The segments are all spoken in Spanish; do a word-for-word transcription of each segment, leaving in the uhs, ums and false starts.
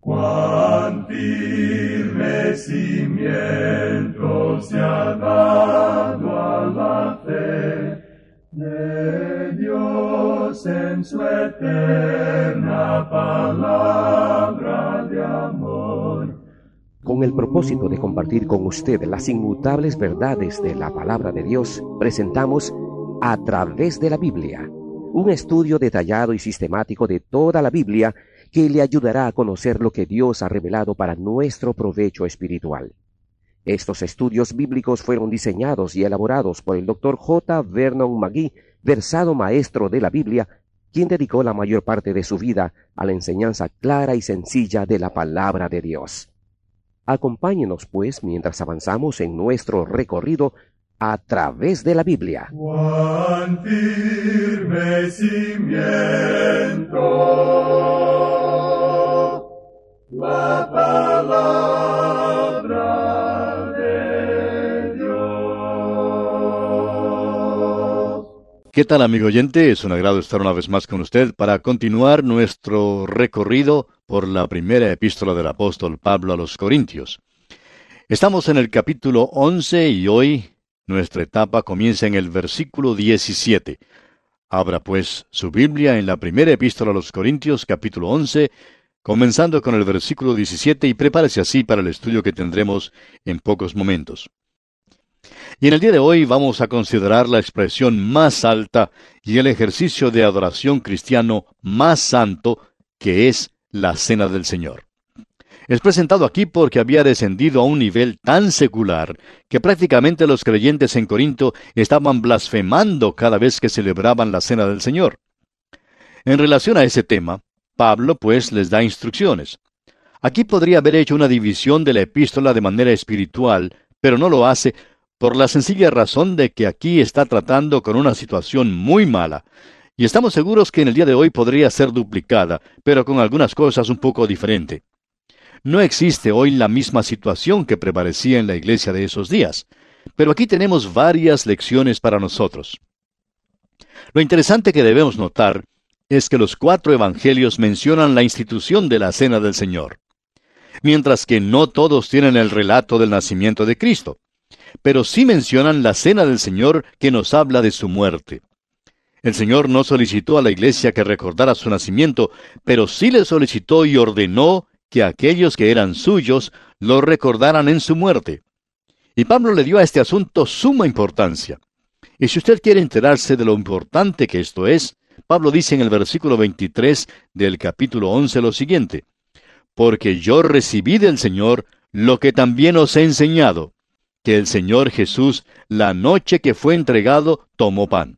Cuán firme cimiento se ha dado a la fe de Dios en su eterna palabra de amor. Con el propósito de compartir con usted las inmutables verdades de la palabra de Dios, presentamos A Través de la Biblia, un estudio detallado y sistemático de toda la Biblia que le ayudará a conocer lo que Dios ha revelado para nuestro provecho espiritual. Estos estudios bíblicos fueron diseñados y elaborados por el doctor J. Vernon McGee, versado maestro de la Biblia, quien dedicó la mayor parte de su vida a la enseñanza clara y sencilla de la palabra de Dios. Acompáñenos, pues, mientras avanzamos en nuestro recorrido a través de la Biblia. Cuán firme cimiento la palabra de Dios. ¿Qué tal, amigo oyente? Es un agrado estar una vez más con usted para continuar nuestro recorrido por la primera epístola del apóstol Pablo a los Corintios. Estamos en el capítulo once y hoy nuestra etapa comienza en el versículo diecisiete. Abra pues su Biblia en la primera epístola a los Corintios, capítulo once, comenzando con el versículo diecisiete, y prepárese así para el estudio que tendremos en pocos momentos. Y en el día de hoy vamos a considerar la expresión más alta y el ejercicio de adoración cristiano más santo, que es la Cena del Señor. Es presentado aquí porque había descendido a un nivel tan secular que prácticamente los creyentes en Corinto estaban blasfemando cada vez que celebraban la Cena del Señor. En relación a ese tema, Pablo pues les da instrucciones. Aquí podría haber hecho una división de la epístola de manera espiritual, pero no lo hace por la sencilla razón de que aquí está tratando con una situación muy mala, y estamos seguros que en el día de hoy podría ser duplicada, pero con algunas cosas un poco diferente. No existe hoy la misma situación que prevalecía en la iglesia de esos días, pero aquí tenemos varias lecciones para nosotros. Lo interesante que debemos notar es que los cuatro evangelios mencionan la institución de la Cena del Señor, mientras que no todos tienen el relato del nacimiento de Cristo, pero sí mencionan la Cena del Señor que nos habla de su muerte. El Señor no solicitó a la iglesia que recordara su nacimiento, pero sí le solicitó y ordenó que aquellos que eran suyos lo recordaran en su muerte. Y Pablo le dio a este asunto suma importancia. Y si usted quiere enterarse de lo importante que esto es, Pablo dice en el versículo veintitrés del capítulo once lo siguiente: porque yo recibí del Señor lo que también os he enseñado, que el Señor Jesús, la noche que fue entregado, tomó pan.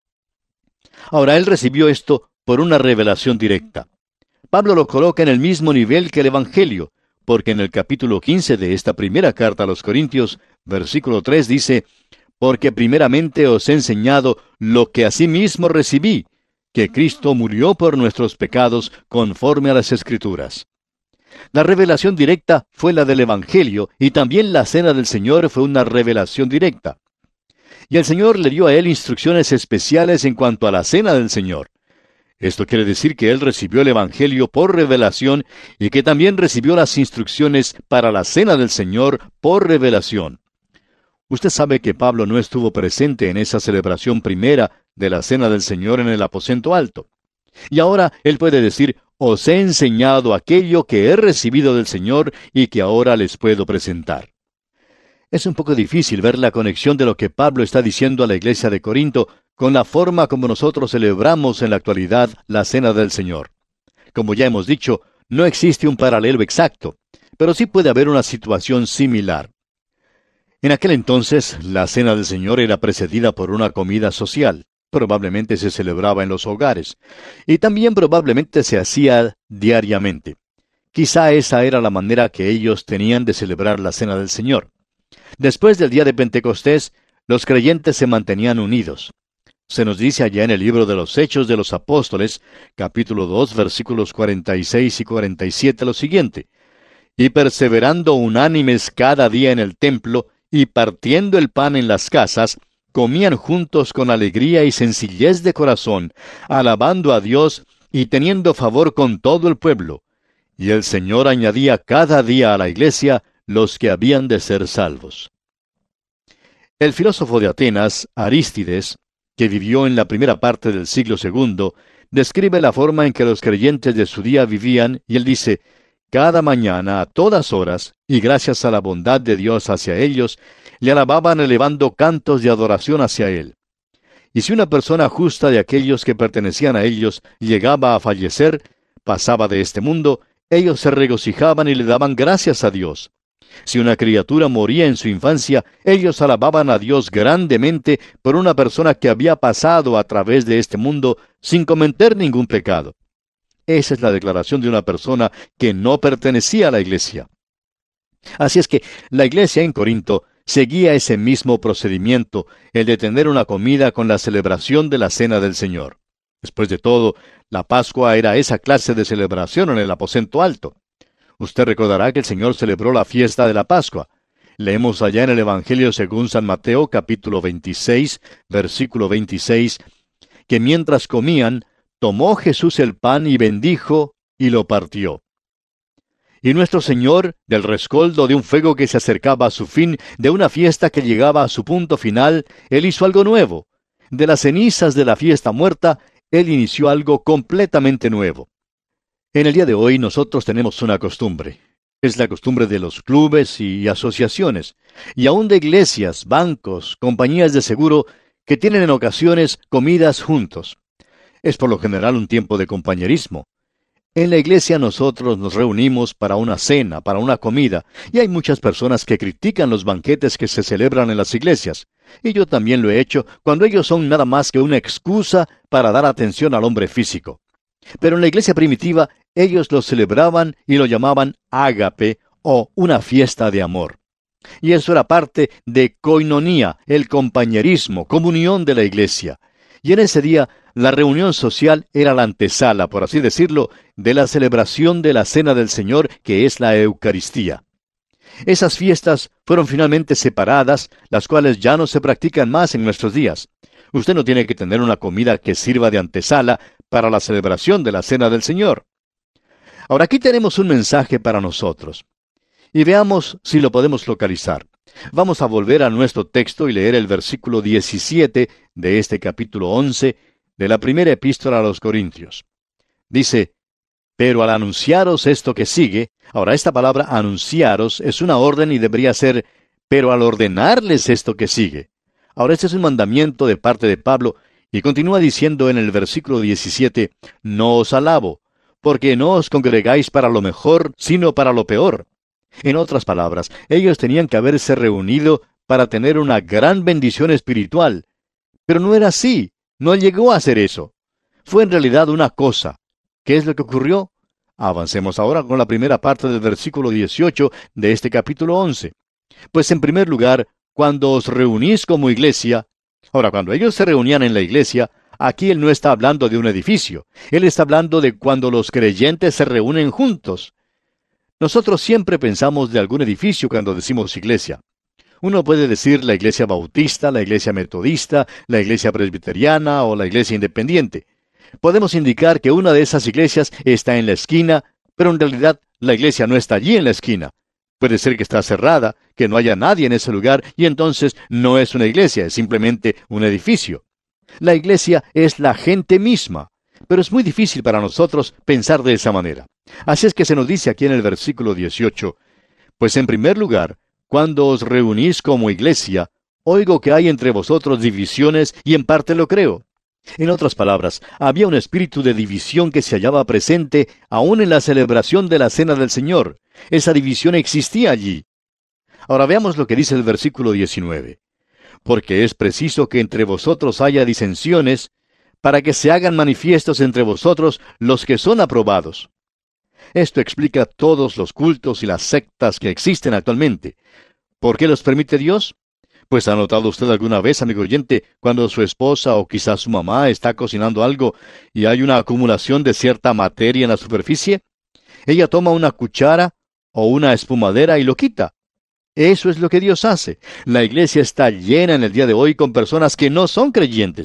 Ahora, él recibió esto por una revelación directa. Pablo lo coloca en el mismo nivel que el Evangelio, porque en el capítulo quince de esta primera carta a los Corintios, versículo tres dice: porque primeramente os he enseñado lo que asimismo recibí, que Cristo murió por nuestros pecados conforme a las Escrituras. La revelación directa fue la del Evangelio, y también la Cena del Señor fue una revelación directa. Y el Señor le dio a él instrucciones especiales en cuanto a la Cena del Señor. Esto quiere decir que él recibió el Evangelio por revelación y que también recibió las instrucciones para la Cena del Señor por revelación. Usted sabe que Pablo no estuvo presente en esa celebración primera de la Cena del Señor en el aposento alto. Y ahora él puede decir: os he enseñado aquello que he recibido del Señor y que ahora les puedo presentar. Es un poco difícil ver la conexión de lo que Pablo está diciendo a la iglesia de Corinto con la forma como nosotros celebramos en la actualidad la Cena del Señor. Como ya hemos dicho, no existe un paralelo exacto, pero sí puede haber una situación similar. En aquel entonces, la Cena del Señor era precedida por una comida social. Probablemente se celebraba en los hogares, y también probablemente se hacía diariamente. Quizá esa era la manera que ellos tenían de celebrar la Cena del Señor. Después del día de Pentecostés, los creyentes se mantenían unidos. Se nos dice allá en el libro de los Hechos de los Apóstoles, capítulo dos, versículos cuarenta y seis y cuarenta y siete, lo siguiente: y perseverando unánimes cada día en el templo, y partiendo el pan en las casas, comían juntos con alegría y sencillez de corazón, alabando a Dios y teniendo favor con todo el pueblo. y el Señor añadía cada día a la iglesia los que habían de ser salvos. El filósofo de Atenas, Arístides, que vivió en la primera parte del siglo segundo, describe la forma en que los creyentes de su día vivían, y él dice: cada mañana, a todas horas, y gracias a la bondad de Dios hacia ellos, le alababan elevando cantos de adoración hacia él. Y si una persona justa de aquellos que pertenecían a ellos llegaba a fallecer, pasaba de este mundo, ellos se regocijaban y le daban gracias a Dios. Si una criatura moría en su infancia, ellos alababan a Dios grandemente por una persona que había pasado a través de este mundo sin cometer ningún pecado. Esa es la declaración de una persona que no pertenecía a la iglesia. Así es que la iglesia en Corinto seguía ese mismo procedimiento, el de tener una comida con la celebración de la Cena del Señor. Después de todo, la Pascua era esa clase de celebración en el aposento alto. Usted recordará que el Señor celebró la fiesta de la Pascua. Leemos allá en el Evangelio según San Mateo, capítulo veintiséis, versículo veintiséis, que mientras comían, tomó Jesús el pan y bendijo, y lo partió. Y nuestro Señor, del rescoldo de un fuego que se acercaba a su fin, de una fiesta que llegaba a su punto final, Él hizo algo nuevo. De las cenizas de la fiesta muerta, Él inició algo completamente nuevo. En el día de hoy nosotros tenemos una costumbre. Es la costumbre de los clubes y asociaciones, y aún de iglesias, bancos, compañías de seguro, que tienen en ocasiones comidas juntos. Es por lo general un tiempo de compañerismo. En la iglesia nosotros nos reunimos para una cena, para una comida, y hay muchas personas que critican los banquetes que se celebran en las iglesias. Y yo también lo he hecho cuando ellos son nada más que una excusa para dar atención al hombre físico. Pero en la iglesia primitiva ellos lo celebraban y lo llamaban ágape o una fiesta de amor. Y eso era parte de koinonía, el compañerismo, comunión de la iglesia. Y en ese día la reunión social era la antesala, por así decirlo, de la celebración de la Cena del Señor, que es la Eucaristía. Esas fiestas fueron finalmente separadas, las cuales ya no se practican más en nuestros días. Usted no tiene que tener una comida que sirva de antesala para la celebración de la Cena del Señor. Ahora aquí tenemos un mensaje para nosotros. Y veamos si lo podemos localizar. Vamos a volver a nuestro texto y leer el versículo diecisiete de este capítulo once de la primera epístola a los Corintios. Dice: pero al anunciaros esto que sigue, ahora esta palabra anunciaros es una orden y debería ser, pero al ordenarles esto que sigue. Ahora este es un mandamiento de parte de Pablo, y continúa diciendo en el versículo diecisiete, no os alabo, porque no os congregáis para lo mejor, sino para lo peor. En otras palabras, ellos tenían que haberse reunido para tener una gran bendición espiritual. Pero no era así, no llegó a ser eso. Fue en realidad una cosa. ¿Qué es lo que ocurrió? Avancemos ahora con la primera parte del versículo dieciocho de este capítulo once. Pues en primer lugar, cuando os reunís como iglesia. Ahora, cuando ellos se reunían en la iglesia, aquí él no está hablando de un edificio. Él está hablando de cuando los creyentes se reúnen juntos. Nosotros siempre pensamos de algún edificio cuando decimos iglesia. Uno puede decir la iglesia bautista, la iglesia metodista, la iglesia presbiteriana o la iglesia independiente. Podemos indicar que una de esas iglesias está en la esquina, pero en realidad la iglesia no está allí en la esquina. Puede ser que está cerrada, que no haya nadie en ese lugar, y entonces no es una iglesia, es simplemente un edificio. La iglesia es la gente misma, pero es muy difícil para nosotros pensar de esa manera. Así es que se nos dice aquí en el versículo dieciocho, pues en primer lugar, cuando os reunís como iglesia, oigo que hay entre vosotros divisiones y en parte lo creo. En otras palabras, había un espíritu de división que se hallaba presente aún en la celebración de la Cena del Señor. Esa división existía allí. Ahora veamos lo que dice el versículo diecinueve. Porque es preciso que entre vosotros haya disensiones, para que se hagan manifiestos entre vosotros los que son aprobados. Esto explica todos los cultos y las sectas que existen actualmente. ¿Por qué los permite Dios? Pues ¿ha notado usted alguna vez, amigo oyente, cuando su esposa o quizás su mamá está cocinando algo y hay una acumulación de cierta materia en la superficie? Ella toma una cuchara o una espumadera y lo quita. Eso es lo que Dios hace. La iglesia está llena en el día de hoy con personas que no son creyentes.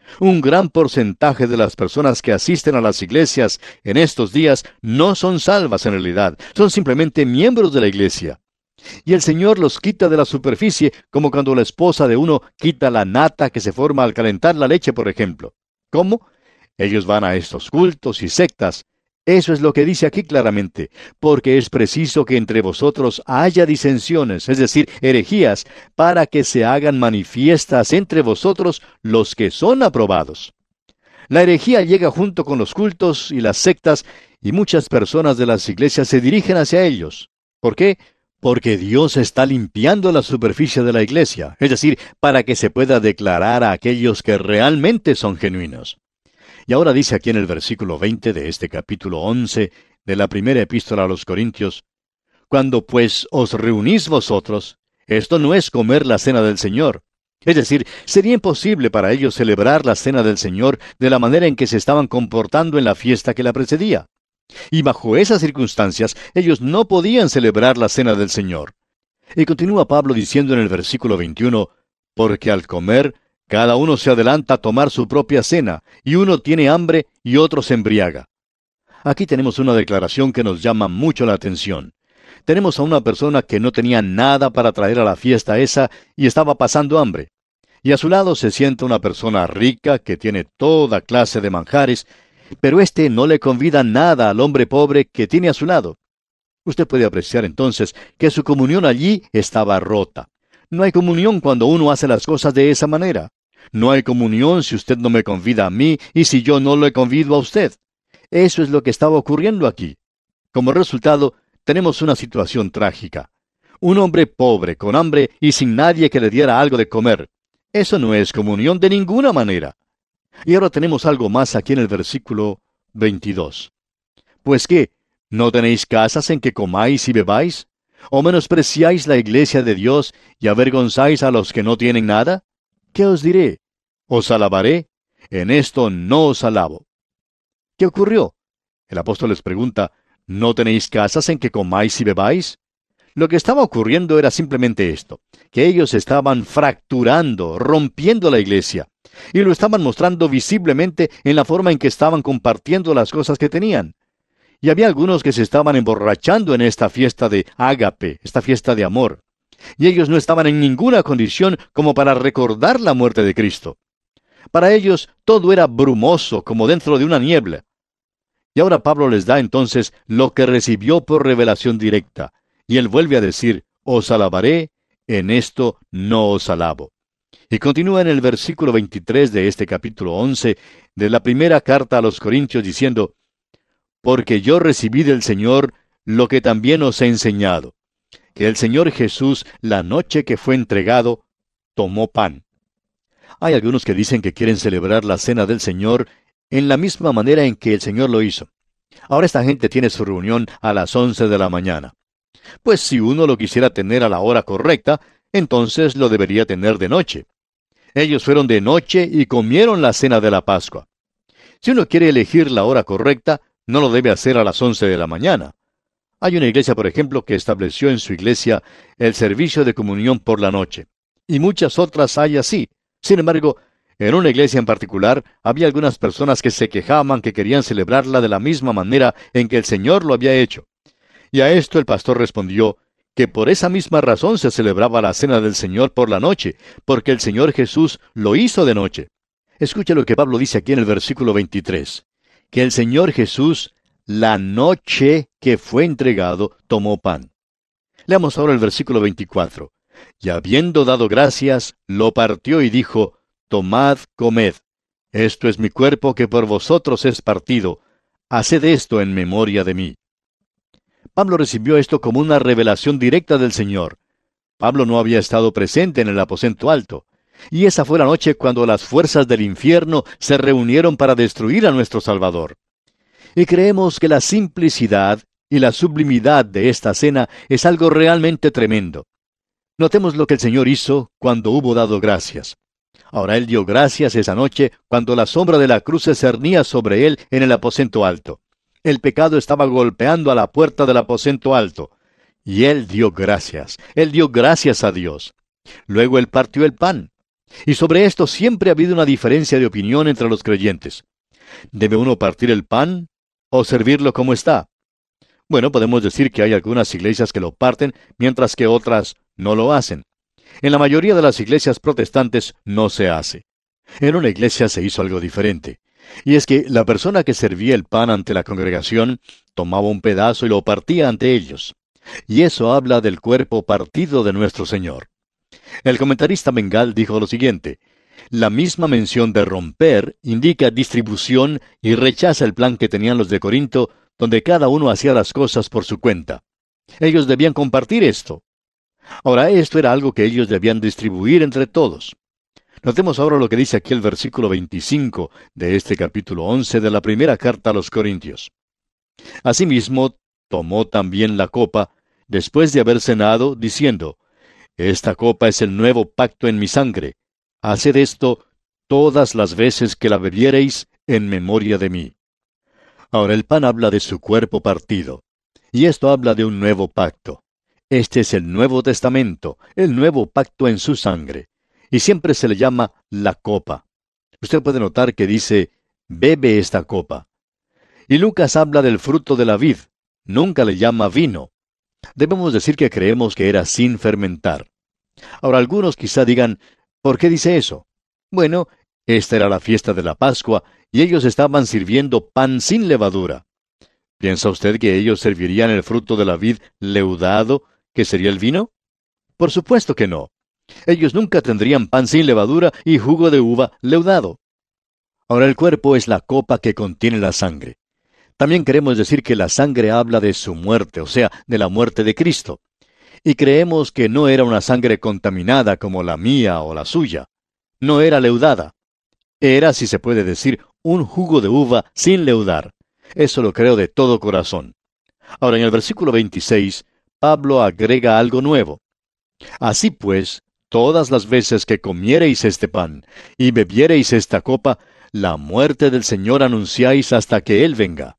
Un gran porcentaje de las personas que asisten a las iglesias en estos días no son salvas en realidad, son simplemente miembros de la iglesia. Y el Señor los quita de la superficie, como cuando la esposa de uno quita la nata que se forma al calentar la leche, por ejemplo. ¿Cómo? Ellos van a estos cultos y sectas. Eso es lo que dice aquí claramente, porque es preciso que entre vosotros haya disensiones, es decir, herejías, para que se hagan manifiestas entre vosotros los que son aprobados. La herejía llega junto con los cultos y las sectas, y muchas personas de las iglesias se dirigen hacia ellos. ¿Por qué? Porque Dios está limpiando la superficie de la iglesia, es decir, para que se pueda declarar a aquellos que realmente son genuinos. Y ahora dice aquí en el versículo veinte de este capítulo once de la primera epístola a los Corintios, «Cuando pues os reunís vosotros, esto no es comer la cena del Señor». Es decir, sería imposible para ellos celebrar la cena del Señor de la manera en que se estaban comportando en la fiesta que la precedía. Y bajo esas circunstancias, ellos no podían celebrar la cena del Señor. Y continúa Pablo diciendo en el versículo veintiuno, «Porque al comer, cada uno se adelanta a tomar su propia cena, y uno tiene hambre y otro se embriaga». Aquí tenemos una declaración que nos llama mucho la atención. Tenemos a una persona que no tenía nada para traer a la fiesta esa y estaba pasando hambre. Y a su lado se sienta una persona rica que tiene toda clase de manjares, pero éste no le convida nada al hombre pobre que tiene a su lado. Usted puede apreciar entonces que su comunión allí estaba rota. No hay comunión cuando uno hace las cosas de esa manera. No hay comunión si usted no me convida a mí y si yo no le convido a usted. Eso es lo que estaba ocurriendo aquí. Como resultado, tenemos una situación trágica. Un hombre pobre, con hambre y sin nadie que le diera algo de comer. Eso no es comunión de ninguna manera. Y ahora tenemos algo más aquí en el versículo veintidós. ¿Pues qué? ¿No tenéis casas en que comáis y bebáis? ¿O menospreciáis la iglesia de Dios y avergonzáis a los que no tienen nada? ¿Qué os diré? ¿Os alabaré? En esto no os alabo. ¿Qué ocurrió? El apóstol les pregunta, ¿no tenéis casas en que comáis y bebáis? Lo que estaba ocurriendo era simplemente esto, que ellos estaban fracturando, rompiendo la iglesia, y lo estaban mostrando visiblemente en la forma en que estaban compartiendo las cosas que tenían. Y había algunos que se estaban emborrachando en esta fiesta de ágape, esta fiesta de amor. Y ellos no estaban en ninguna condición como para recordar la muerte de Cristo. Para ellos todo era brumoso, como dentro de una niebla. Y ahora Pablo les da entonces lo que recibió por revelación directa. Y él vuelve a decir, os alabaré, en esto no os alabo. Y continúa en el versículo veintitrés de este capítulo once de la primera carta a los Corintios diciendo, porque yo recibí del Señor lo que también os he enseñado, que el Señor Jesús, la noche que fue entregado, tomó pan. Hay algunos que dicen que quieren celebrar la cena del Señor en la misma manera en que el Señor lo hizo. Ahora esta gente tiene su reunión a las once de la mañana. Pues si uno lo quisiera tener a la hora correcta, entonces lo debería tener de noche. Ellos fueron de noche y comieron la cena de la Pascua. Si uno quiere elegir la hora correcta, no lo debe hacer a las once de la mañana. Hay una iglesia, por ejemplo, que estableció en su iglesia el servicio de comunión por la noche. Y muchas otras hay así. Sin embargo, en una iglesia en particular, había algunas personas que se quejaban que querían celebrarla de la misma manera en que el Señor lo había hecho. Y a esto el pastor respondió que por esa misma razón se celebraba la cena del Señor por la noche, porque el Señor Jesús lo hizo de noche. Escuche lo que Pablo dice aquí en el versículo veintitrés, que el Señor Jesús, la noche que fue entregado, tomó pan. Leamos ahora el versículo veinticuatro. Y habiendo dado gracias, lo partió y dijo, tomad, comed. Esto es mi cuerpo que por vosotros es partido. Haced esto en memoria de mí. Pablo recibió esto como una revelación directa del Señor. Pablo no había estado presente en el aposento alto. Y esa fue la noche cuando las fuerzas del infierno se reunieron para destruir a nuestro Salvador. Y creemos que la simplicidad y la sublimidad de esta cena es algo realmente tremendo. Notemos lo que el Señor hizo cuando hubo dado gracias. Ahora Él dio gracias esa noche cuando la sombra de la cruz se cernía sobre Él en el aposento alto. El pecado estaba golpeando a la puerta del aposento alto. Y Él dio gracias. Él dio gracias a Dios. Luego Él partió el pan. Y sobre esto siempre ha habido una diferencia de opinión entre los creyentes. ¿Debe uno partir el pan o servirlo como está? Bueno, podemos decir que hay algunas iglesias que lo parten, mientras que otras no lo hacen. En la mayoría de las iglesias protestantes no se hace. En una iglesia se hizo algo diferente. Y es que la persona que servía el pan ante la congregación tomaba un pedazo y lo partía ante ellos. Y eso habla del cuerpo partido de nuestro Señor. El comentarista Bengal dijo lo siguiente: la misma mención de romper indica distribución y rechaza el plan que tenían los de Corinto, donde cada uno hacía las cosas por su cuenta. Ellos debían compartir esto. Ahora, esto era algo que ellos debían distribuir entre todos. Notemos ahora lo que dice aquí el versículo veinticinco de este capítulo once de la primera carta a los Corintios. Asimismo, tomó también la copa, después de haber cenado, diciendo: esta copa es el nuevo pacto en mi sangre. Haced esto todas las veces que la bebiereis en memoria de mí. Ahora el pan habla de su cuerpo partido, y esto habla de un nuevo pacto. Este es el Nuevo Testamento, el nuevo pacto en su sangre, y siempre se le llama la copa. Usted puede notar que dice: bebe esta copa. Y Lucas habla del fruto de la vid, nunca le llama vino. Debemos decir que creemos que era sin fermentar. Ahora algunos quizá digan: ¿por qué dice eso? Bueno, esta era la fiesta de la Pascua, y ellos estaban sirviendo pan sin levadura. ¿Piensa usted que ellos servirían el fruto de la vid leudado, que sería el vino? Por supuesto que no. Ellos nunca tendrían pan sin levadura y jugo de uva leudado. Ahora el cuerpo es la copa que contiene la sangre. También queremos decir que la sangre habla de su muerte, o sea, de la muerte de Cristo. Y creemos que no era una sangre contaminada como la mía o la suya. No era leudada. Era, si se puede decir, un jugo de uva sin leudar. Eso lo creo de todo corazón. Ahora, en el versículo veintiséis, Pablo agrega algo nuevo. Así pues, todas las veces que comiereis este pan y bebiereis esta copa, la muerte del Señor anunciáis hasta que Él venga.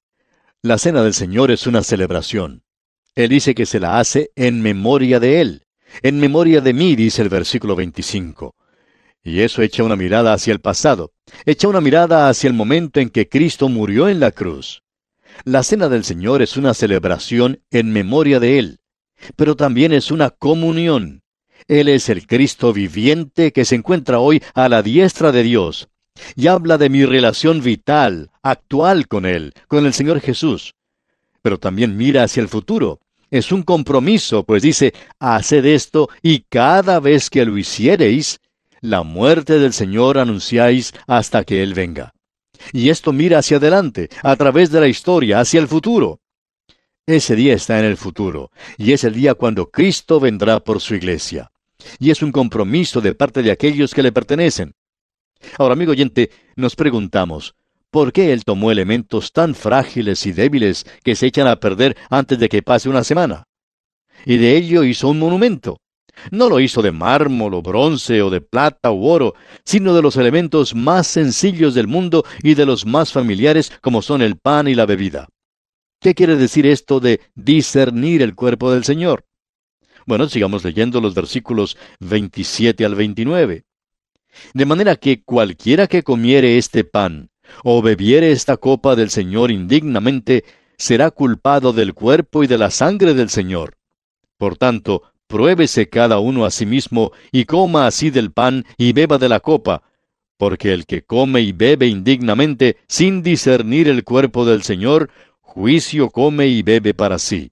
La cena del Señor es una celebración. Él dice que se la hace en memoria de Él. En memoria de mí, dice el versículo veinticinco. Y eso echa una mirada hacia el pasado. Echa una mirada hacia el momento en que Cristo murió en la cruz. La cena del Señor es una celebración en memoria de Él. Pero también es una comunión. Él es el Cristo viviente que se encuentra hoy a la diestra de Dios. Y habla de mi relación vital, actual con Él, con el Señor Jesús. Pero también mira hacia el futuro. Es un compromiso, pues dice: haced esto y cada vez que lo hiciereis, la muerte del Señor anunciáis hasta que Él venga. Y esto mira hacia adelante, a través de la historia, hacia el futuro. Ese día está en el futuro, y es el día cuando Cristo vendrá por su iglesia. Y es un compromiso de parte de aquellos que le pertenecen. Ahora, amigo oyente, nos preguntamos, ¿por qué Él tomó elementos tan frágiles y débiles que se echan a perder antes de que pase una semana? Y de ello hizo un monumento. No lo hizo de mármol o bronce o de plata u oro, sino de los elementos más sencillos del mundo y de los más familiares, como son el pan y la bebida. ¿Qué quiere decir esto de discernir el cuerpo del Señor? Bueno, sigamos leyendo los versículos veintisiete al veintinueve. De manera que cualquiera que comiere este pan, o bebiere esta copa del Señor indignamente, será culpado del cuerpo y de la sangre del Señor. Por tanto, pruébese cada uno a sí mismo, y coma así del pan, y beba de la copa, porque el que come y bebe indignamente, sin discernir el cuerpo del Señor, juicio come y bebe para sí.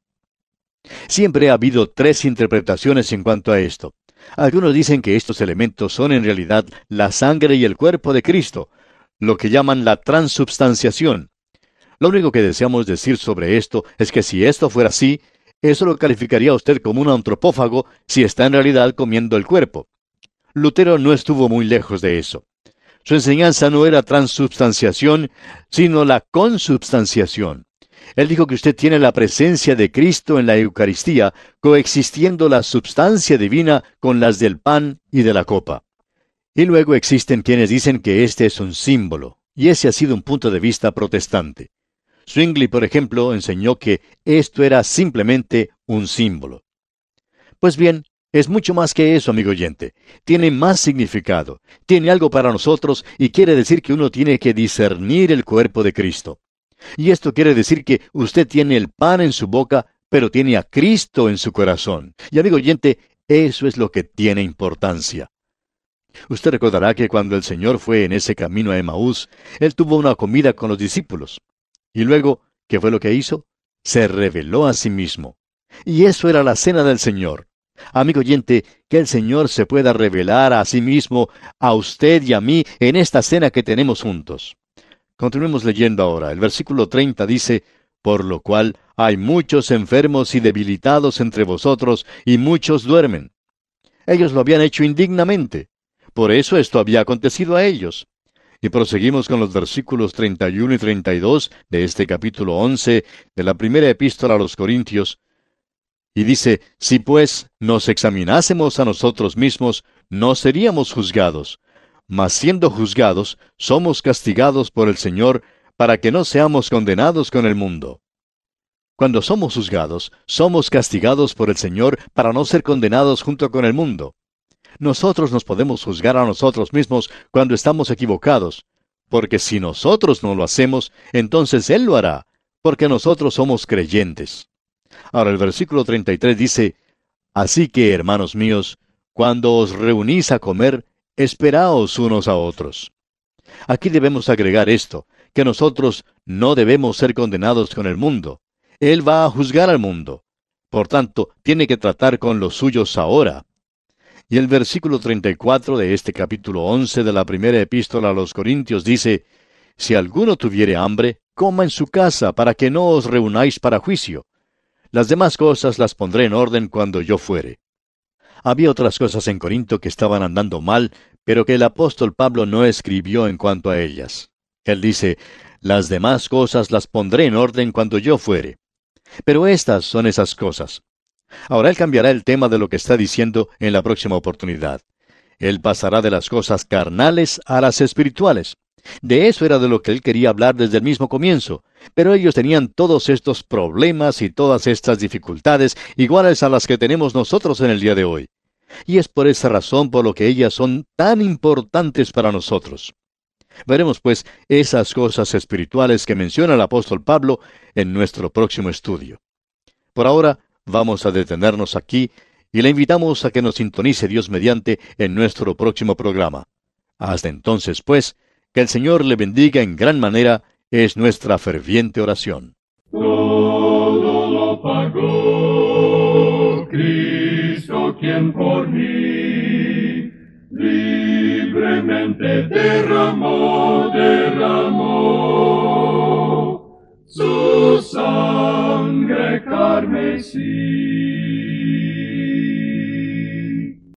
Siempre ha habido tres interpretaciones en cuanto a esto. Algunos dicen que estos elementos son en realidad la sangre y el cuerpo de Cristo, lo que llaman la transubstanciación. Lo único que deseamos decir sobre esto es que si esto fuera así, eso lo calificaría a usted como un antropófago si está en realidad comiendo el cuerpo. Lutero no estuvo muy lejos de eso. Su enseñanza no era transubstanciación, sino la consubstanciación. Él dijo que usted tiene la presencia de Cristo en la Eucaristía, coexistiendo la substancia divina con las del pan y de la copa. Y luego existen quienes dicen que este es un símbolo, y ese ha sido un punto de vista protestante. Zwingli, por ejemplo, enseñó que esto era simplemente un símbolo. Pues bien, Es mucho más que eso, amigo oyente. Tiene más significado, tiene algo para nosotros y quiere decir que uno tiene que discernir el cuerpo de Cristo. Y esto quiere decir que usted tiene el pan en su boca, pero tiene a Cristo en su corazón. Y amigo oyente, eso es lo que tiene importancia. Usted recordará que cuando el Señor fue en ese camino a Emaús, Él tuvo una comida con los discípulos. Y luego, ¿qué fue lo que hizo? Se reveló a sí mismo. Y eso era la cena del Señor. Amigo oyente, que el Señor se pueda revelar a sí mismo, a usted y a mí, en esta cena que tenemos juntos. Continuemos leyendo ahora. El versículo treinta dice, por lo cual hay muchos enfermos y debilitados entre vosotros, y muchos duermen. Ellos lo habían hecho indignamente. Por eso esto había acontecido a ellos. Y proseguimos con los versículos treinta y uno y treinta y dos de este capítulo once de la primera epístola a los Corintios. Y dice, si pues nos examinásemos a nosotros mismos, no seríamos juzgados. Mas siendo juzgados, somos castigados por el Señor, para que no seamos condenados con el mundo. Cuando somos juzgados, somos castigados por el Señor para no ser condenados junto con el mundo. Nosotros nos podemos juzgar a nosotros mismos cuando estamos equivocados, porque si nosotros no lo hacemos, entonces Él lo hará, porque nosotros somos creyentes. Ahora el versículo treinta y tres dice, así que, hermanos míos, cuando os reunís a comer, esperaos unos a otros. Aquí debemos agregar esto, que nosotros no debemos ser condenados con el mundo. Él va a juzgar al mundo. Por tanto, tiene que tratar con los suyos ahora. Y el versículo treinta y cuatro de este capítulo once de la primera epístola a los Corintios dice, si alguno tuviere hambre, coma en su casa, para que no os reunáis para juicio. Las demás cosas las pondré en orden cuando yo fuere. Había otras cosas en Corinto que estaban andando mal, pero que el apóstol Pablo no escribió en cuanto a ellas. Él dice, las demás cosas las pondré en orden cuando yo fuere. Pero estas son esas cosas. Ahora él cambiará el tema de lo que está diciendo en la próxima oportunidad. Él pasará de las cosas carnales a las espirituales. De eso era de lo que él quería hablar desde el mismo comienzo. Pero ellos tenían todos estos problemas y todas estas dificultades iguales a las que tenemos nosotros en el día de hoy. Y es por esa razón por lo que ellas son tan importantes para nosotros. Veremos pues esas cosas espirituales que menciona el apóstol Pablo en nuestro próximo estudio. Por ahora, vamos a detenernos aquí y le invitamos a que nos sintonice Dios mediante en nuestro próximo programa. Hasta entonces, pues, que el Señor le bendiga en gran manera, es nuestra ferviente oración. Todo lo pagó Cristo, quien por mí libremente derramó, derramó su sangre carmesí.